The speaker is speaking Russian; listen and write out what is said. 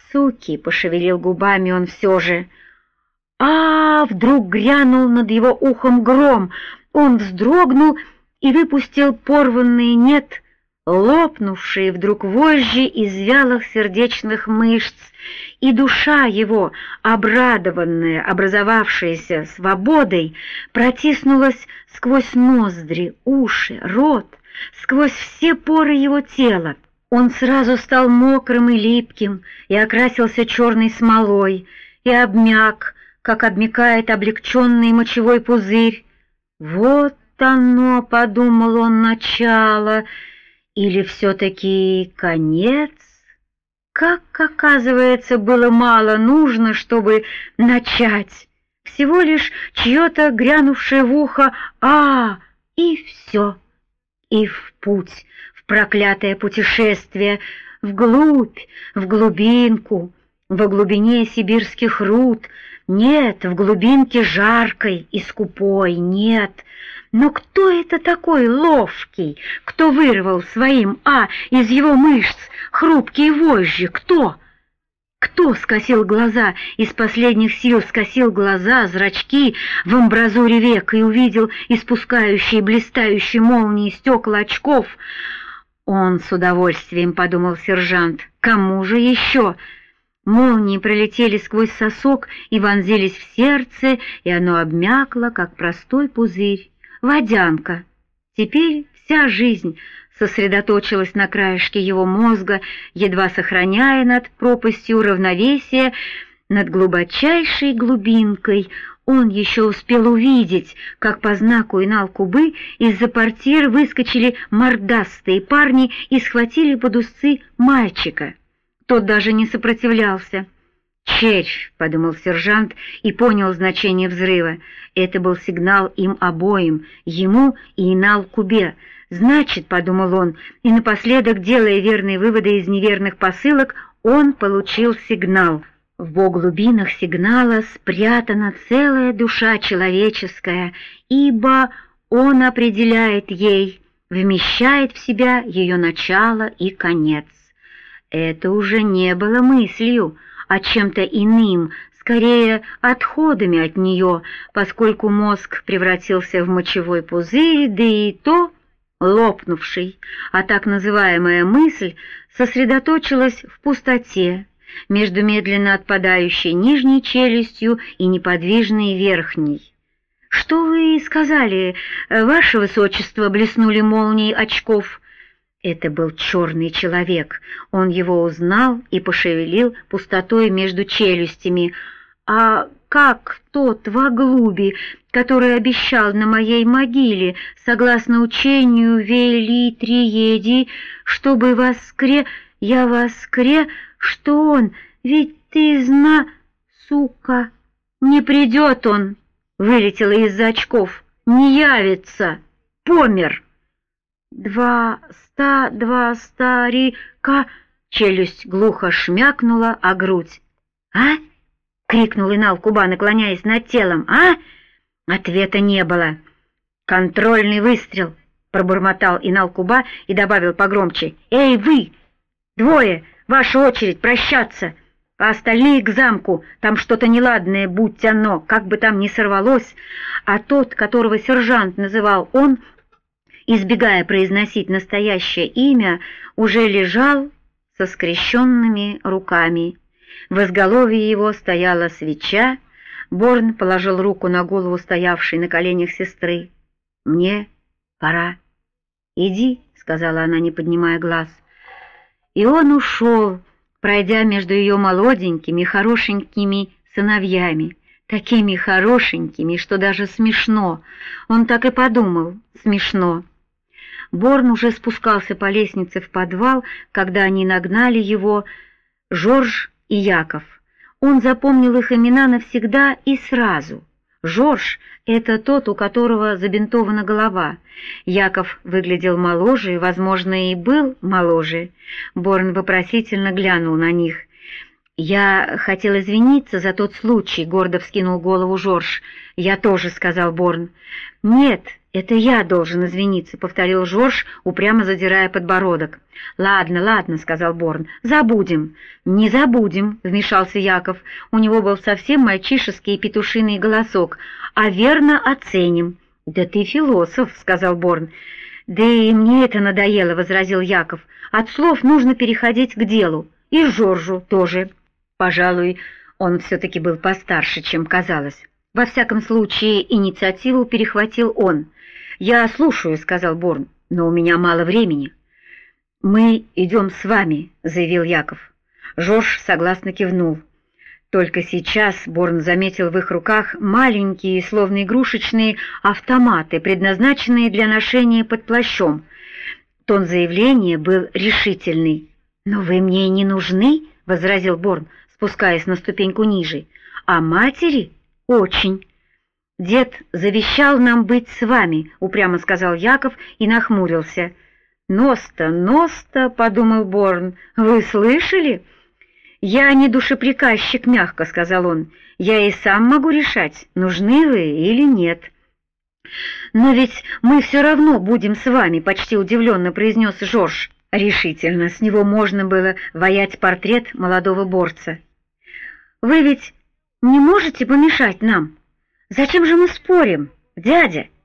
суки!» — пошевелил губами он все же. Вдруг грянул над его ухом гром. Он вздрогнул и выпустил порванные, нет, лопнувшие вдруг вожжи из вялых сердечных мышц, и душа его, обрадованная, образовавшаяся свободой, протиснулась сквозь ноздри, уши, рот, сквозь все поры его тела. Он сразу стал мокрым и липким, и окрасился черной смолой, и обмяк, как обмякает облегченный мочевой пузырь. «Вот оно, — подумал он, — начало, или все-таки конец? Как, оказывается, было мало нужно, чтобы начать. Всего лишь чье-то грянувшее в ухо и все, и в путь, в проклятое путешествие, вглубь, в глубинку, во глубине сибирских руд. Нет, в глубинке жаркой и скупой, нет. Но кто это такой ловкий, кто вырвал своим из его мышц хрупкие вожжи? Кто? Кто скосил глаза, из последних сил скосил глаза, зрачки в амбразуре век и увидел испускающие блистающие молнии стекла очков? Он с удовольствием, — подумал сержант, — кому же еще? Молнии пролетели сквозь сосок и вонзились в сердце, и оно обмякло, как простой пузырь. Водянка. Теперь вся жизнь сосредоточилась на краешке его мозга, едва сохраняя над пропастью равновесие, над глубочайшей глубинкой. Он еще успел увидеть, как по знаку Инал-Кубы из-за портьер выскочили мордастые парни и схватили под усы мальчика. Тот даже не сопротивлялся. «Червь!» — подумал сержант и понял значение взрыва. Это был сигнал им обоим, ему и Инал-Кубе. «Значит, — подумал он, и напоследок, делая верные выводы из неверных посылок, он получил сигнал. В глубинах сигнала спрятана целая душа человеческая, ибо он определяет ей, вмещает в себя ее начало и конец». Это уже не было мыслью, а чем-то иным, скорее отходами от нее, поскольку мозг превратился в мочевой пузырь, да и то лопнувший, а так называемая мысль сосредоточилась в пустоте между медленно отпадающей нижней челюстью и неподвижной верхней. «Что вы сказали, ваше высочество?» — блеснули молнии очков. Это был черный человек. Он его узнал и пошевелил пустотой между челюстями. «А как тот во глуби, который обещал на моей могиле, согласно учению Велитриеди, чтобы я воскре, что он, ведь ты сука, не придет он!» Вылетело из-за очков. «Не явится! Помер!» Два старика!» Челюсть глухо шмякнула о грудь. — крикнул Инал-Куба, наклоняясь над телом. Ответа не было. «Контрольный выстрел!» — пробормотал Инал-Куба и добавил погромче. «Эй, вы! Двое! Ваша очередь прощаться! А остальные к замку! Там что-то неладное, будь оно, как бы там ни сорвалось!» А тот, которого сержант называл он, избегая произносить настоящее имя, уже лежал со скрещенными руками. В изголовье его стояла свеча. Борн положил руку на голову стоявшей на коленях сестры. «Мне пора». «Иди», — сказала она, не поднимая глаз. И он ушел, пройдя между ее молоденькими, хорошенькими сыновьями, такими хорошенькими, что даже смешно. Он так и подумал: смешно. Борн уже спускался по лестнице в подвал, когда они нагнали его, Жорж и Яков. Он запомнил их имена навсегда и сразу. Жорж — это тот, у которого забинтована голова. Яков выглядел моложе, возможно, и был моложе. Борн вопросительно глянул на них. «Я хотел извиниться за тот случай», — гордо вскинул голову Жорж. «Я тоже», — сказал Борн. «Нет, «Это я должен извиниться», — повторил Жорж, упрямо задирая подбородок. «Ладно, ладно», — сказал Борн, — «забудем». «Не забудем», — вмешался Яков. У него был совсем мальчишеский и петушиный голосок. «А верно оценим». «Да ты философ», — сказал Борн. «Да и мне это надоело», — возразил Яков. «От слов нужно переходить к делу. И Жоржу тоже». Пожалуй, он все-таки был постарше, чем казалось. Во всяком случае, инициативу перехватил он. «Я слушаю», — сказал Борн, — «но у меня мало времени». «Мы идем с вами», — заявил Яков. Жорж согласно кивнул. Только сейчас Борн заметил в их руках маленькие, словно игрушечные автоматы, предназначенные для ношения под плащом. Тон заявления был решительный. «Но вы мне не нужны», — возразил Борн, спускаясь на ступеньку ниже. «А матери? Очень». «Дед завещал нам быть с вами», — упрямо сказал Яков и нахмурился. «Носта, Носта», — подумал Борн, — «вы слышали?» «Я не душеприказчик», — мягко сказал он. «Я и сам могу решать, нужны вы или нет». «Но ведь мы все равно будем с вами», — почти удивленно произнес Жорж. Решительно, с него можно было ваять портрет молодого борца. «Вы ведь не можете помешать нам? Зачем же мы спорим, дядя?»